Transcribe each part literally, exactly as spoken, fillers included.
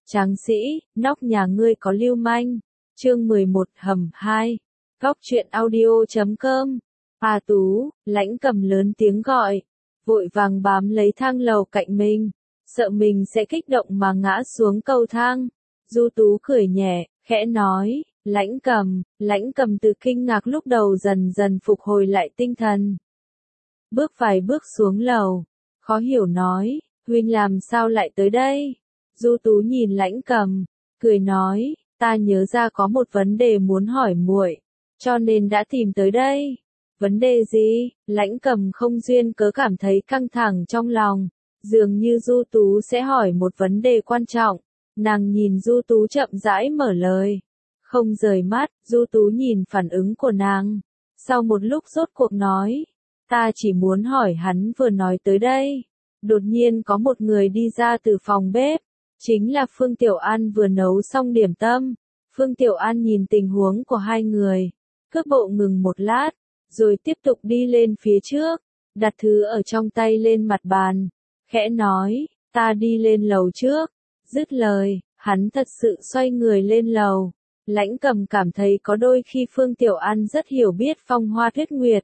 Tráng sĩ, nóc nhà ngươi có lưu manh. Chương mười một hầm hai. Góc truyện audio chấm com. A Tú, Lãnh Cầm lớn tiếng gọi, vội vàng bám lấy thang lầu cạnh mình, sợ mình sẽ kích động mà ngã xuống cầu thang. Du Tú cười nhẹ, khẽ nói, Lãnh Cầm. Lãnh Cầm từ kinh ngạc lúc đầu dần dần phục hồi lại tinh thần. Bước vài bước xuống lầu, khó hiểu nói, huynh làm sao lại tới đây? Du Tú nhìn Lãnh Cầm, cười nói, ta nhớ ra có một vấn đề muốn hỏi muội, cho nên đã tìm tới đây. Vấn đề gì? Lãnh Cầm không duyên cớ cảm thấy căng thẳng trong lòng, dường như Du Tú sẽ hỏi một vấn đề quan trọng. Nàng nhìn Du Tú chậm rãi mở lời, không rời mắt. Du Tú nhìn phản ứng của nàng, sau một lúc rốt cuộc nói, ta chỉ muốn hỏi hắn vừa nói tới đây. Đột nhiên có một người đi ra từ phòng bếp, chính là Phương Tiểu An vừa nấu xong điểm tâm. Phương Tiểu An nhìn tình huống của hai người, cước bộ ngừng một lát, rồi tiếp tục đi lên phía trước, đặt thứ ở trong tay lên mặt bàn, khẽ nói, ta đi lên lầu trước. Dứt lời, hắn thật sự xoay người lên lầu. Lãnh Cầm cảm thấy có đôi khi Phương Tiểu An rất hiểu biết phong hoa tuyết nguyệt.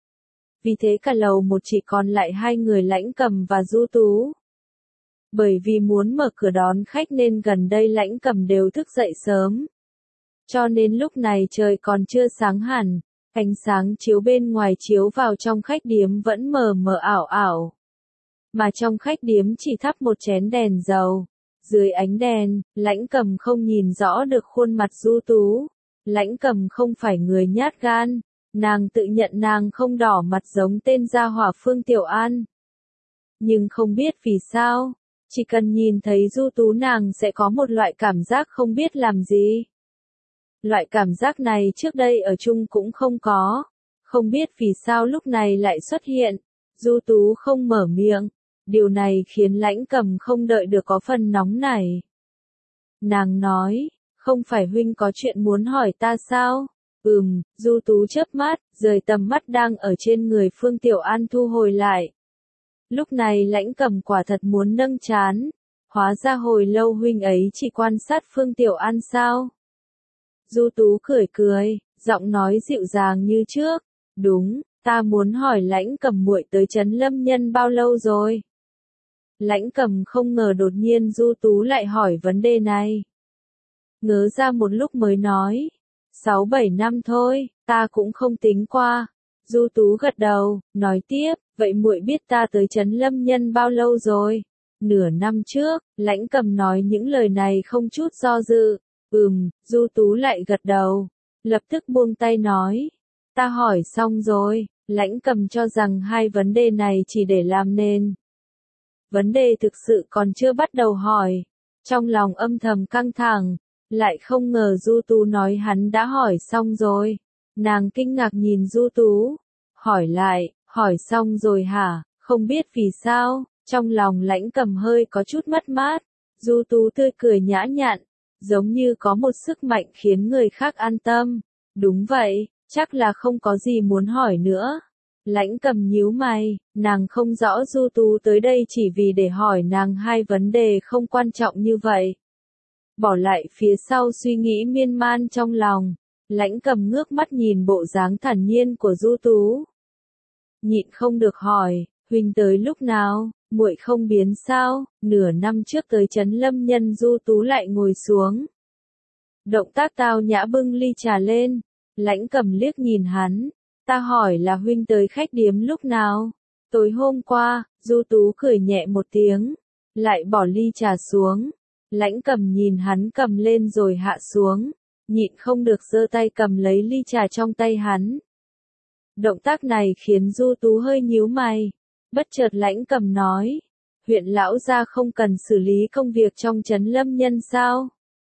Vì thế cả lầu một chỉ còn lại hai người Lãnh Cầm và Du Tú. Bởi vì muốn mở cửa đón khách nên gần đây Lãnh Cầm đều thức dậy sớm. Cho nên lúc này trời còn chưa sáng hẳn, ánh sáng chiếu bên ngoài chiếu vào trong khách điếm vẫn mờ mờ ảo ảo. Mà trong khách điếm chỉ thắp một chén đèn dầu. Dưới ánh đèn, Lãnh Cầm không nhìn rõ được khuôn mặt Du Tú. Lãnh Cầm không phải người nhát gan, nàng tự nhận nàng không đỏ mặt giống tên gia hỏa Phương Tiểu An. Nhưng không biết vì sao, chỉ cần nhìn thấy Du Tú nàng sẽ có một loại cảm giác không biết làm gì. Loại cảm giác này trước đây ở chung cũng không có, không biết vì sao lúc này lại xuất hiện. Du Tú không mở miệng, điều này khiến Lãnh Cầm không đợi được có phần nóng nảy. Nàng nói, không phải huynh có chuyện muốn hỏi ta sao? Ừm. Du Tú chớp mắt, rời tầm mắt đang ở trên người Phương Tiểu An thu hồi lại. Lúc này Lãnh Cầm quả thật muốn nâng trán, hóa ra hồi lâu huynh ấy chỉ quan sát Phương Tiểu An sao? Du Tú cười cười, giọng nói dịu dàng như trước, đúng, ta muốn hỏi Lãnh Cầm muội tới Trấn Lâm Nhân bao lâu rồi? Lãnh Cầm không ngờ đột nhiên Du Tú lại hỏi vấn đề này. Ngớ ra một lúc mới nói, sáu bảy năm thôi, ta cũng không tính qua. Du Tú gật đầu, nói tiếp, vậy muội biết ta tới Trấn Lâm Nhân bao lâu rồi? Nửa năm trước. Lãnh Cầm nói những lời này không chút do dự. Ừm. Du Tú lại gật đầu, lập tức buông tay nói, ta hỏi xong rồi. Lãnh Cầm cho rằng hai vấn đề này chỉ để làm nền. Vấn đề thực sự còn chưa bắt đầu hỏi. Trong lòng âm thầm căng thẳng, lại không ngờ Du Tú nói hắn đã hỏi xong rồi. Nàng kinh ngạc nhìn Du Tú, hỏi lại, hỏi xong rồi hả? Không biết vì sao, trong lòng Lãnh Cầm hơi có chút mất mát. Du Tú tươi cười nhã nhặn, giống như có một sức mạnh khiến người khác an tâm. Đúng vậy, chắc là không có gì muốn hỏi nữa. Lãnh Cầm nhíu mày, nàng không rõ Du Tú tới đây chỉ vì để hỏi nàng hai vấn đề không quan trọng như vậy. Bỏ lại phía sau suy nghĩ miên man trong lòng, Lãnh Cầm ngước mắt nhìn bộ dáng thản nhiên của Du Tú. Nhịn không được hỏi, huynh tới lúc nào, muội không biến sao? Nửa năm trước tới Trấn Lâm Nhân. Du Tú lại ngồi xuống. Động tác tao nhã bưng ly trà lên, Lãnh Cầm liếc nhìn hắn, ta hỏi là huynh tới khách điếm lúc nào? Tối hôm qua. Du Tú cười nhẹ một tiếng, lại bỏ ly trà xuống. Lãnh Cầm nhìn hắn cầm lên rồi hạ xuống, nhịn không được giơ tay cầm lấy ly trà trong tay hắn. Động tác này khiến Du Tú hơi nhíu mày. Bất chợt Lãnh Cầm nói, huyện lão gia không cần xử lý công việc trong Trấn Lâm Nhân sao?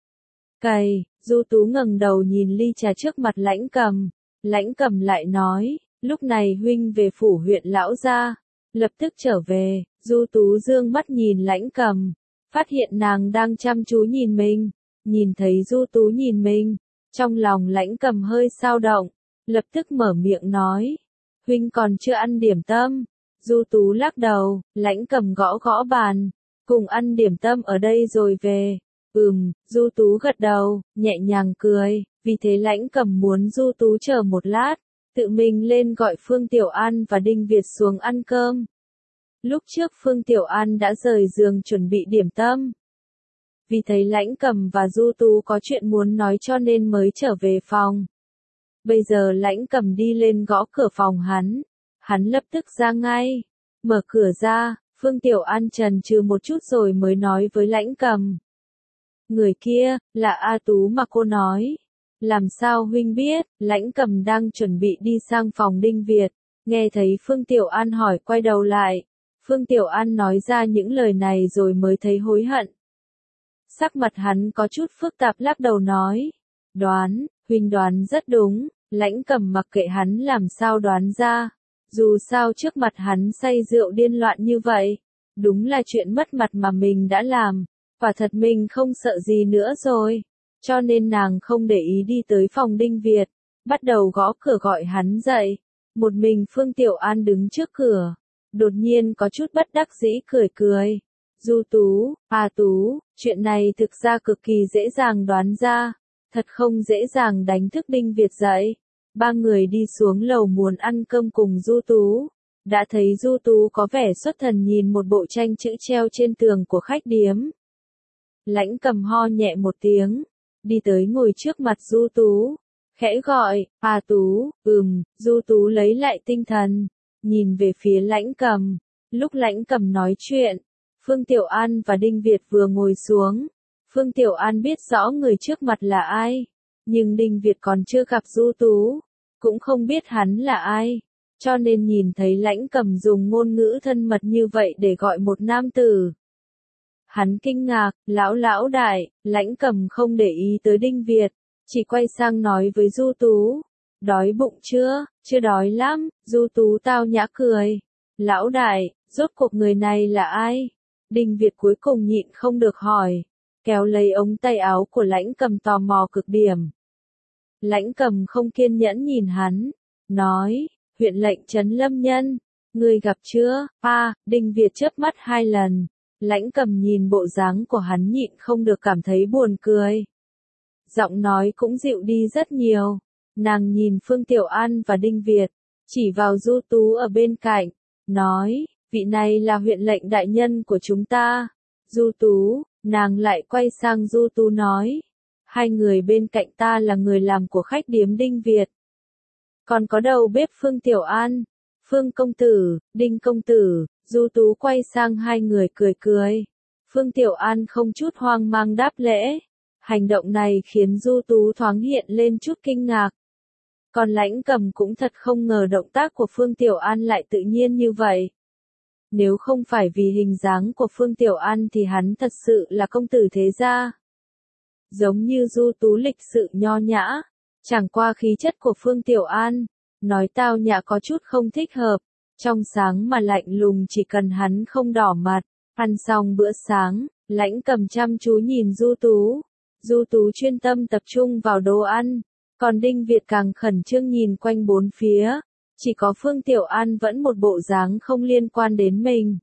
Cày. Du Tú ngẩng đầu nhìn ly trà trước mặt Lãnh Cầm. Lãnh Cầm lại nói, lúc này huynh về phủ huyện lão gia. Lập tức trở về. Du Tú dương mắt nhìn Lãnh Cầm, phát hiện nàng đang chăm chú nhìn mình. Nhìn thấy Du Tú nhìn mình, trong lòng Lãnh Cầm hơi xao động, lập tức mở miệng nói, huynh còn chưa ăn điểm tâm. Du Tú lắc đầu. Lãnh Cầm gõ gõ bàn, cùng ăn điểm tâm ở đây rồi về. Ừm, Du Tú gật đầu, nhẹ nhàng cười, vì thế Lãnh Cầm muốn Du Tú chờ một lát, tự mình lên gọi Phương Tiểu An và Đinh Việt xuống ăn cơm. Lúc trước Phương Tiểu An đã rời giường chuẩn bị điểm tâm. Vì thấy Lãnh Cầm và Du Tú có chuyện muốn nói cho nên mới trở về phòng. Bây giờ Lãnh Cầm đi lên gõ cửa phòng hắn. Hắn lập tức ra ngay. Mở cửa ra, Phương Tiểu An chần chừ một chút rồi mới nói với Lãnh Cầm. Người kia, là A Tú mà cô nói. Làm sao huynh biết? Lãnh Cầm đang chuẩn bị đi sang phòng Đinh Việt. Nghe thấy Phương Tiểu An hỏi quay đầu lại. Phương Tiểu An nói ra những lời này rồi mới thấy hối hận. Sắc mặt hắn có chút phức tạp lắc đầu nói. Đoán, huynh đoán rất đúng. Lãnh Cầm mặc kệ hắn làm sao đoán ra. Dù sao trước mặt hắn say rượu điên loạn như vậy. Đúng là chuyện mất mặt mà mình đã làm. Quả thật mình không sợ gì nữa rồi. Cho nên nàng không để ý đi tới phòng Đinh Việt. Bắt đầu gõ cửa gọi hắn dậy. Một mình Phương Tiểu An đứng trước cửa. Đột nhiên có chút bất đắc dĩ cười cười. Du Tú, A Tú, chuyện này thực ra cực kỳ dễ dàng đoán ra. Thật không dễ dàng đánh thức Đinh Việt dậy. Ba người đi xuống lầu muốn ăn cơm cùng Du Tú. Đã thấy Du Tú có vẻ xuất thần nhìn một bộ tranh chữ treo trên tường của khách điếm. Lãnh Cầm ho nhẹ một tiếng. Đi tới ngồi trước mặt Du Tú. Khẽ gọi, A Tú, ừm, Du Tú lấy lại tinh thần. Nhìn về phía Lãnh Cầm. Lúc Lãnh Cầm nói chuyện. Phương Tiểu An và Đinh Việt vừa ngồi xuống. Phương Tiểu An biết rõ người trước mặt là ai. Nhưng Đinh Việt còn chưa gặp Du Tú. Cũng không biết hắn là ai. Cho nên nhìn thấy Lãnh Cầm dùng ngôn ngữ thân mật như vậy để gọi một nam tử. Hắn kinh ngạc, lão lão đại, Lãnh Cầm không để ý tới Đinh Việt. Chỉ quay sang nói với Du Tú. Đói bụng chưa? Chưa đói lắm. Du Tú tao nhã cười. Lão đại, rốt cuộc người này là ai? Đinh Việt cuối cùng nhịn không được hỏi. Kéo lấy ống tay áo của Lãnh Cầm tò mò cực điểm. Lãnh Cầm không kiên nhẫn nhìn hắn. Nói, huyện lệnh Trấn Lâm Nhân. Người gặp chưa? A, Đinh Việt chớp mắt hai lần. Lãnh Cầm nhìn bộ dáng của hắn nhịn không được cảm thấy buồn cười. Giọng nói cũng dịu đi rất nhiều. Nàng nhìn Phương Tiểu An và Đinh Việt. Chỉ vào Du Tú ở bên cạnh. Nói, vị này là huyện lệnh đại nhân của chúng ta. Du Tú, nàng lại quay sang Du Tú nói. Hai người bên cạnh ta là người làm của khách điếm Đinh Việt. Còn có đầu bếp Phương Tiểu An, Phương công tử, Đinh công tử. Du Tú quay sang hai người cười cười. Phương Tiểu An không chút hoang mang đáp lễ. Hành động này khiến Du Tú thoáng hiện lên chút kinh ngạc. Còn Lãnh Cầm cũng thật không ngờ động tác của Phương Tiểu An lại tự nhiên như vậy. Nếu không phải vì hình dáng của Phương Tiểu An thì hắn thật sự là công tử thế gia. Giống như Du Tú lịch sự nho nhã. Chẳng qua khí chất của Phương Tiểu An. Nói tao nhã có chút không thích hợp. Trong sáng mà lạnh lùng chỉ cần hắn không đỏ mặt. Ăn xong bữa sáng, Lãnh Cầm chăm chú nhìn Du Tú. Du Tú chuyên tâm tập trung vào đồ ăn. Còn Đinh Việt càng khẩn trương nhìn quanh bốn phía. Chỉ có Phương Tiểu An vẫn một bộ dáng không liên quan đến mình.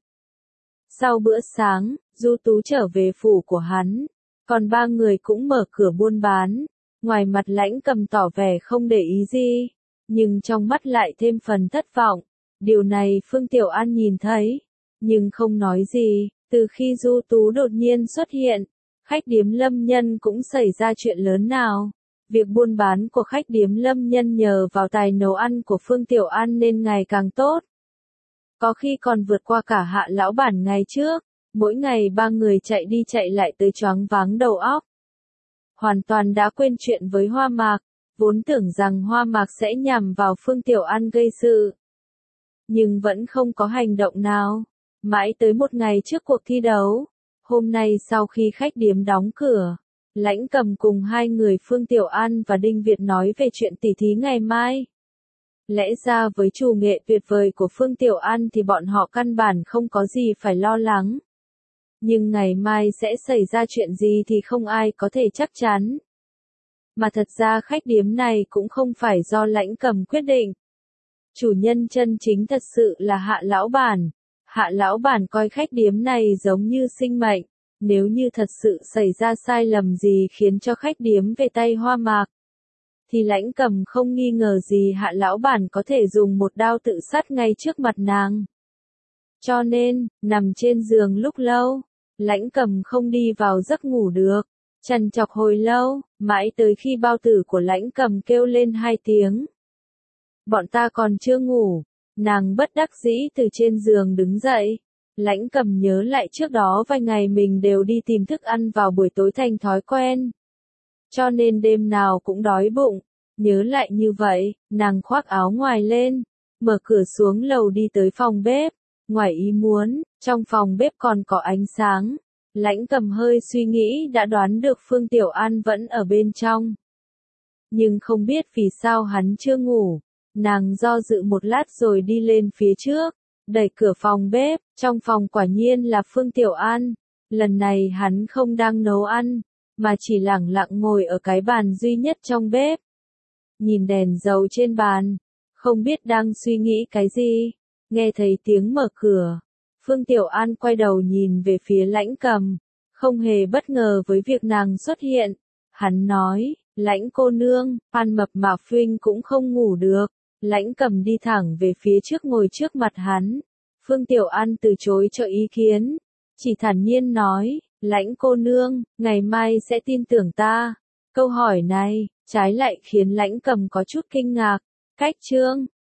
Sau bữa sáng, Du Tú trở về phủ của hắn. Còn ba người cũng mở cửa buôn bán. Ngoài mặt Lãnh Cầm tỏ vẻ không để ý gì. Nhưng trong mắt lại thêm phần thất vọng. Điều này Phương Tiểu An nhìn thấy. Nhưng không nói gì. Từ khi Du Tú đột nhiên xuất hiện. Khách điếm Lâm Nhân cũng xảy ra chuyện lớn nào. Việc buôn bán của khách điếm Lâm Nhân nhờ vào tài nấu ăn của Phương Tiểu An nên ngày càng tốt. Có khi còn vượt qua cả Hạ lão bản ngày trước. Mỗi ngày ba người chạy đi chạy lại tới choáng váng đầu óc. Hoàn toàn đã quên chuyện với Hoa Mạc. Vốn tưởng rằng Hoa Mạc sẽ nhằm vào Phương Tiểu An gây sự. Nhưng vẫn không có hành động nào. Mãi tới một ngày trước cuộc thi đấu. Hôm nay sau khi khách điếm đóng cửa. Lãnh Cầm cùng hai người Phương Tiểu An và Đinh Việt nói về chuyện tỉ thí ngày mai. Lẽ ra với chủ nghệ tuyệt vời của Phương Tiểu An thì bọn họ căn bản không có gì phải lo lắng. Nhưng ngày mai sẽ xảy ra chuyện gì thì không ai có thể chắc chắn. Mà thật ra khách điếm này cũng không phải do Lãnh Cầm quyết định. Chủ nhân chân chính thật sự là Hạ lão bản. Hạ lão bản coi khách điếm này giống như sinh mệnh. Nếu như thật sự xảy ra sai lầm gì khiến cho khách điếm về tay Hoa Mạc, thì Lãnh Cầm không nghi ngờ gì Hạ lão bản có thể dùng một đao tự sát ngay trước mặt nàng. Cho nên, nằm trên giường lúc lâu, Lãnh Cầm không đi vào giấc ngủ được, trằn trọc hồi lâu, mãi tới khi bao tử của Lãnh Cầm kêu lên hai tiếng. Bọn ta còn chưa ngủ, nàng bất đắc dĩ từ trên giường đứng dậy. Lãnh Cầm nhớ lại trước đó vài ngày mình đều đi tìm thức ăn vào buổi tối thành thói quen. Cho nên đêm nào cũng đói bụng. Nhớ lại như vậy, nàng khoác áo ngoài lên, mở cửa xuống lầu đi tới phòng bếp. Ngoài ý muốn, trong phòng bếp còn có ánh sáng. Lãnh Cầm hơi suy nghĩ đã đoán được Phương Tiểu An vẫn ở bên trong. Nhưng không biết vì sao hắn chưa ngủ. Nàng do dự một lát rồi đi lên phía trước, đẩy cửa phòng bếp, trong phòng quả nhiên là Phương Tiểu An. Lần này hắn không đang nấu ăn, mà chỉ lẳng lặng ngồi ở cái bàn duy nhất trong bếp. Nhìn đèn dầu trên bàn, không biết đang suy nghĩ cái gì, nghe thấy tiếng mở cửa. Phương Tiểu An quay đầu nhìn về phía Lãnh Cầm, không hề bất ngờ với việc nàng xuất hiện. Hắn nói, Lãnh cô nương, Phan Mập Mạp Phuynh cũng không ngủ được. Lãnh Cầm đi thẳng về phía trước ngồi trước mặt hắn. Phương Tiểu An từ chối cho ý kiến, chỉ thản nhiên nói, Lãnh cô nương, ngày mai sẽ tin tưởng ta. Câu hỏi này, trái lại khiến Lãnh Cầm có chút kinh ngạc. Cách chương